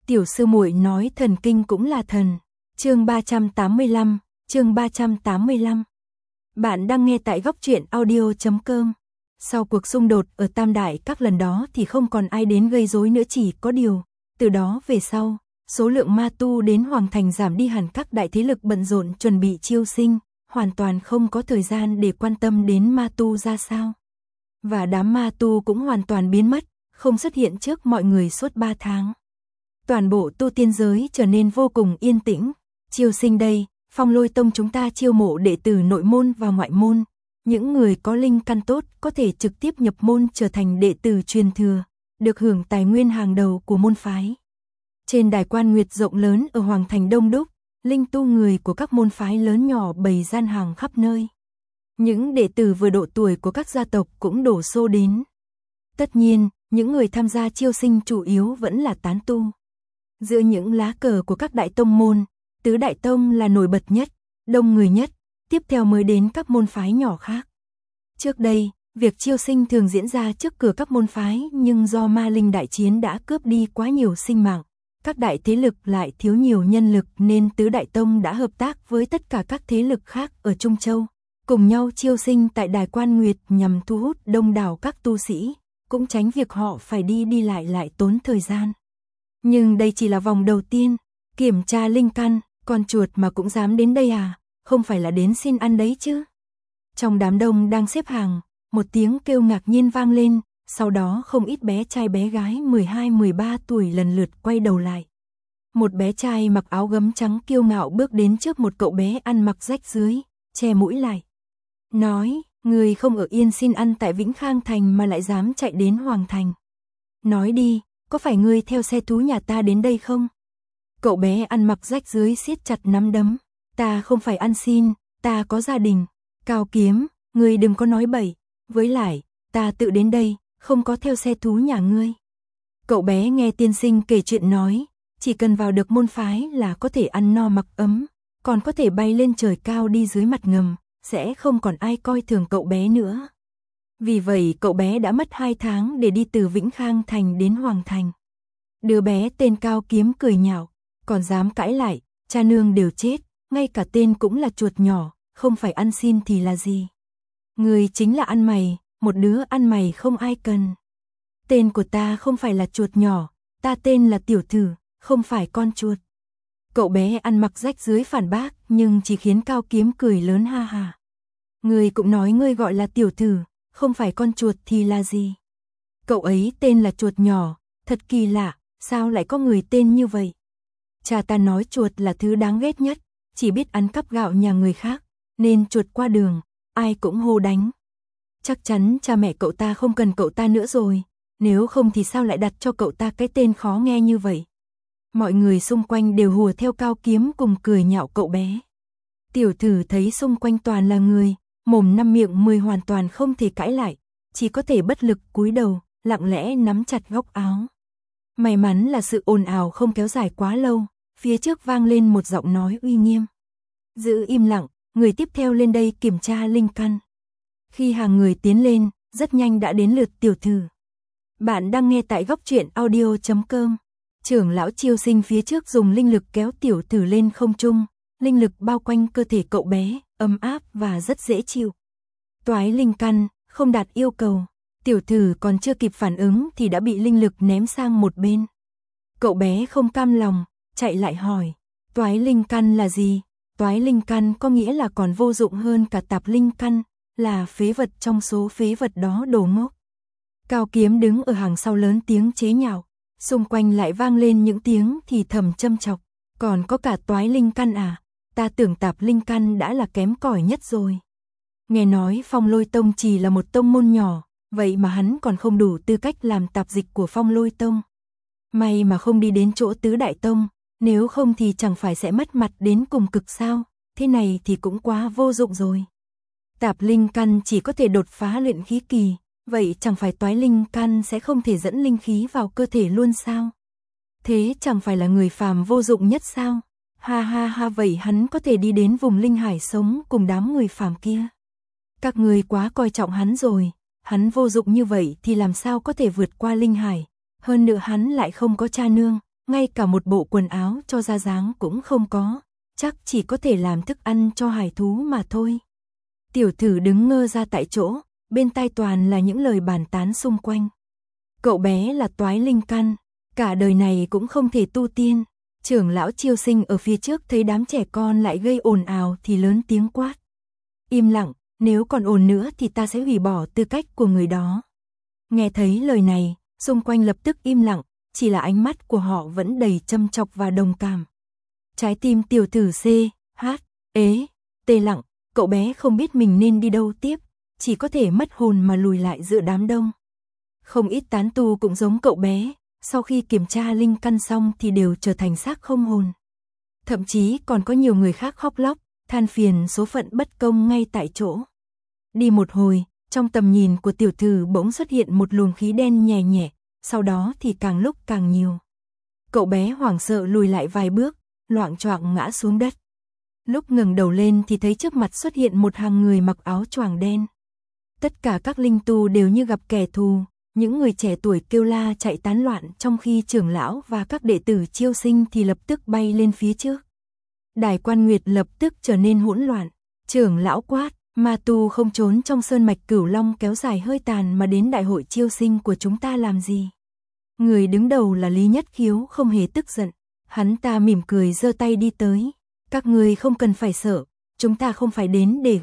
Tiểu sư muội nói thần kinh cũng là thần. Chương 385, chương 385. Bạn đang nghe tại góc truyện audio.com. Sau cuộc xung đột ở Tam Đại các lần đó thì không còn ai đến gây rối nữa, chỉ có điều, từ đó về sau, số lượng ma tu đến Hoàng Thành giảm đi hẳn, các đại thế lực bận rộn chuẩn bị chiêu sinh, hoàn toàn không có thời gian để quan tâm đến ma tu ra sao. Và đám ma tu cũng hoàn toàn biến mất, không xuất hiện trước mọi người suốt 3 tháng. Toàn bộ tu tiên giới trở nên vô cùng yên tĩnh. Chiêu sinh đây, Phong Lôi Tông chúng ta chiêu mộ đệ tử nội môn và ngoại môn. Những người có linh căn tốt có thể trực tiếp nhập môn trở thành đệ tử truyền thừa, được hưởng tài nguyên hàng đầu của môn phái. Trên đài Quan Nguyệt rộng lớn ở Hoàng Thành đông đúc, linh tu người của các môn phái lớn nhỏ bày gian hàng khắp nơi. Những đệ tử vừa độ tuổi của các gia tộc cũng đổ xô đến. Tất nhiên, những người tham gia chiêu sinh chủ yếu vẫn là tán tu. Giữa những lá cờ của các đại tông môn, Tứ Đại Tông là nổi bật nhất, đông người nhất, tiếp theo mới đến các môn phái nhỏ khác. Trước đây, việc chiêu sinh thường diễn ra trước cửa các môn phái, nhưng do ma linh đại chiến đã cướp đi quá nhiều sinh mạng, các đại thế lực lại thiếu nhiều nhân lực nên Tứ Đại Tông đã hợp tác với tất cả các thế lực khác ở Trung Châu, cùng nhau chiêu sinh tại đài Quan Nguyệt nhằm thu hút đông đảo các tu sĩ, cũng tránh việc họ phải đi lại tốn thời gian. Nhưng đây chỉ là vòng đầu tiên, kiểm tra linh căn, con chuột mà cũng dám đến đây à, không phải là đến xin ăn đấy chứ. Trong đám đông đang xếp hàng, một tiếng kêu ngạc nhiên vang lên, sau đó không ít bé trai bé gái 12-13 tuổi lần lượt quay đầu lại. Một bé trai mặc áo gấm trắng kiêu ngạo bước đến trước một cậu bé ăn mặc rách rưới, che mũi lại. Nói, người không ở yên xin ăn tại Vĩnh Khang Thành mà lại dám chạy đến Hoàng Thành. Nói đi, có phải ngươi theo xe thú nhà ta đến đây không? Cậu bé ăn mặc rách rưới siết chặt nắm đấm. Ta không phải ăn xin, ta có gia đình. Cao Kiếm, ngươi đừng có nói bậy. Với lại, ta tự đến đây, không có theo xe thú nhà ngươi. Cậu bé nghe tiên sinh kể chuyện nói, chỉ cần vào được môn phái là có thể ăn no mặc ấm, còn có thể bay lên trời cao đi dưới mặt ngầm, sẽ không còn ai coi thường cậu bé nữa. Vì vậy cậu bé đã mất 2 tháng để đi từ Vĩnh Khang Thành đến Hoàng Thành. Đứa bé tên Cao Kiếm cười nhạo, còn dám cãi lại, cha nương đều chết, ngay cả tên cũng là chuột nhỏ, không phải ăn xin thì là gì. Người chính là ăn mày, một đứa ăn mày không ai cần. Tên của ta không phải là chuột nhỏ, ta tên là Tiểu Thử, không phải con chuột. Cậu bé ăn mặc rách rưới phản bác, nhưng chỉ khiến Cao Kiếm cười lớn ha ha. Người cũng nói ngươi gọi là Tiểu Thử, không phải con chuột thì là gì? Cậu ấy tên là chuột nhỏ, thật kỳ lạ, sao lại có người tên như vậy? Cha ta nói chuột là thứ đáng ghét nhất, chỉ biết ăn cắp gạo nhà người khác, nên chuột qua đường, ai cũng hô đánh. Chắc chắn cha mẹ cậu ta không cần cậu ta nữa rồi, nếu không thì sao lại đặt cho cậu ta cái tên khó nghe như vậy? Mọi người xung quanh đều hùa theo Cao Kiếm cùng cười nhạo cậu bé. Tiểu Thử thấy xung quanh toàn là người, mồm 5 miệng 10 hoàn toàn không thể cãi lại, chỉ có thể bất lực cúi đầu, lặng lẽ nắm chặt góc áo. May mắn là sự ồn ào không kéo dài quá lâu, phía trước vang lên một giọng nói uy nghiêm. Giữ im lặng, người tiếp theo lên đây kiểm tra linh căn. Khi hàng người tiến lên, rất nhanh đã đến lượt Tiểu Thử. Bạn đang nghe tại góc truyện audio.com. Trưởng lão chiêu sinh phía trước dùng linh lực kéo Tiểu Thử lên không trung, linh lực bao quanh cơ thể cậu bé, ấm áp và rất dễ chịu. Toái linh căn, không đạt yêu cầu. Tiểu Thử còn chưa kịp phản ứng thì đã bị linh lực ném sang một bên. Cậu bé không cam lòng, chạy lại hỏi, toái linh căn là gì? Toái linh căn có nghĩa là còn vô dụng hơn cả tạp linh căn, là phế vật trong số phế vật đó, đồ ngốc. Cao Kiếm đứng ở hàng sau lớn tiếng chế nhạo, xung quanh lại vang lên những tiếng thì thầm châm chọc, còn có cả toái linh căn à? Ta tưởng tạp linh căn đã là kém cỏi nhất rồi. Nghe nói Phong Lôi Tông chỉ là một tông môn nhỏ, vậy mà hắn còn không đủ tư cách làm tạp dịch của Phong Lôi Tông. May mà không đi đến chỗ Tứ Đại Tông, nếu không thì chẳng phải sẽ mất mặt đến cùng cực sao, thế này thì cũng quá vô dụng rồi. Tạp linh căn chỉ có thể đột phá luyện khí kỳ, vậy chẳng phải toái linh căn sẽ không thể dẫn linh khí vào cơ thể luôn sao? Thế chẳng phải là người phàm vô dụng nhất sao? Ha ha ha, vậy hắn có thể đi đến vùng linh hải sống cùng đám người phàm kia. Các người quá coi trọng hắn rồi, hắn vô dụng như vậy thì làm sao có thể vượt qua linh hải, hơn nữa hắn lại không có cha nương, ngay cả một bộ quần áo cho ra dáng cũng không có, chắc chỉ có thể làm thức ăn cho hải thú mà thôi. Tiểu Thử đứng ngơ ra tại chỗ, bên tai toàn là những lời bàn tán xung quanh. Cậu bé là toái linh căn, cả đời này cũng không thể tu tiên. Trưởng lão Chiêu Sinh ở phía trước thấy đám trẻ con lại gây ồn ào thì lớn tiếng quát. Im lặng, nếu còn ồn nữa thì ta sẽ hủy bỏ tư cách của người đó. Nghe thấy lời này, xung quanh lập tức im lặng, chỉ là ánh mắt của họ vẫn đầy châm chọc và đồng cảm. Trái tim Tiểu Thử tê lặng, cậu bé không biết mình nên đi đâu tiếp, chỉ có thể mất hồn mà lùi lại giữa đám đông. Không ít tán tu cũng giống cậu bé, sau khi kiểm tra linh căn xong thì đều trở thành xác không hồn. Thậm chí còn có nhiều người khác khóc lóc, than phiền số phận bất công ngay tại chỗ. Đi một hồi, trong tầm nhìn của Tiểu Thử bỗng xuất hiện một luồng khí đen nhẹ nhẹ, sau đó thì càng lúc càng nhiều. Cậu bé hoảng sợ lùi lại vài bước, loạng choạng ngã xuống đất. Lúc ngẩng đầu lên thì thấy trước mặt xuất hiện một hàng người mặc áo choàng đen. Tất cả các linh tu đều như gặp kẻ thù, những người trẻ tuổi kêu la chạy tán loạn, trong khi trưởng lão và các đệ tử Chiêu Sinh thì lập tức bay lên phía trước. Đài Quan Nguyệt lập tức trở nên hỗn loạn, trưởng lão quát, ma tu không trốn trong sơn mạch Cửu Long kéo dài hơi tàn mà đến đại hội Chiêu Sinh của chúng ta làm gì? Người đứng đầu là Lý Nhất Khiếu không hề tức giận, hắn ta mỉm cười giơ tay đi tới. Các người không cần phải sợ, chúng ta không phải đến để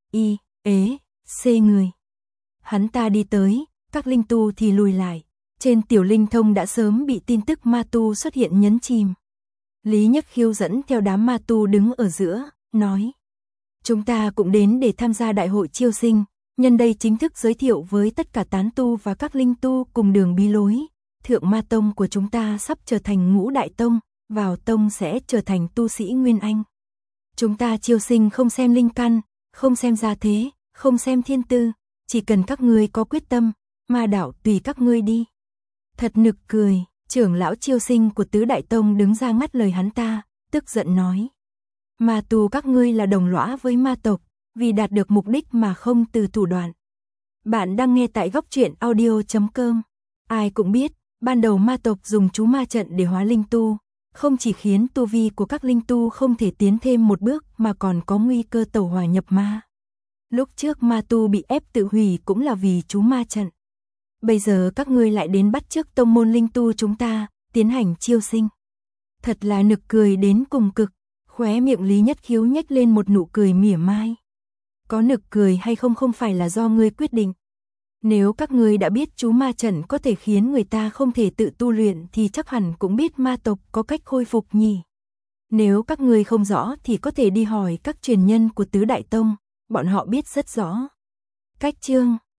C người. Hắn ta đi tới, các linh tu thì lùi lại. Trên tiểu linh thông đã sớm bị tin tức ma tu xuất hiện nhấn chìm. Lý Nhất Khiếu dẫn theo đám ma tu đứng ở giữa, nói. Chúng ta cũng đến để tham gia đại hội Chiêu Sinh, nhân đây chính thức giới thiệu với tất cả tán tu và các linh tu cùng đường bí lối. Thượng Ma Tông của chúng ta sắp trở thành Ngũ Đại Tông, vào tông sẽ trở thành tu sĩ Nguyên Anh. Chúng ta Chiêu Sinh không xem linh căn, không xem gia thế, không xem thiên tư, chỉ cần các ngươi có quyết tâm, ma đạo tùy các ngươi đi. Thật nực cười, trưởng lão Chiêu Sinh của Tứ Đại Tông đứng ra ngắt lời hắn ta, tức giận nói. Ma tu các ngươi là đồng lõa với ma tộc, vì đạt được mục đích mà không từ thủ đoạn. Bạn đang nghe tại Góc Truyện Audio.com. Ai cũng biết, ban đầu ma tộc dùng chú ma trận để hóa linh tu, không chỉ khiến tu vi của các linh tu không thể tiến thêm một bước mà còn có nguy cơ tẩu hỏa nhập ma. Lúc trước ma tu bị ép tự hủy cũng là vì chú ma trận. Bây giờ các ngươi lại đến bắt chước tông môn linh tu chúng ta, tiến hành chiêu sinh. Thật là nực cười đến cùng cực, khóe miệng Lý Nhất Khiếu nhếch lên một nụ cười mỉa mai. Có nực cười hay không không phải là do ngươi quyết định. Nếu các ngươi đã biết chú ma trận có thể khiến người ta không thể tự tu luyện thì chắc hẳn cũng biết ma tộc có cách khôi phục nhỉ. Nếu các ngươi không rõ thì có thể đi hỏi các truyền nhân của Tứ Đại Tông, bọn họ biết rất rõ. Cách chương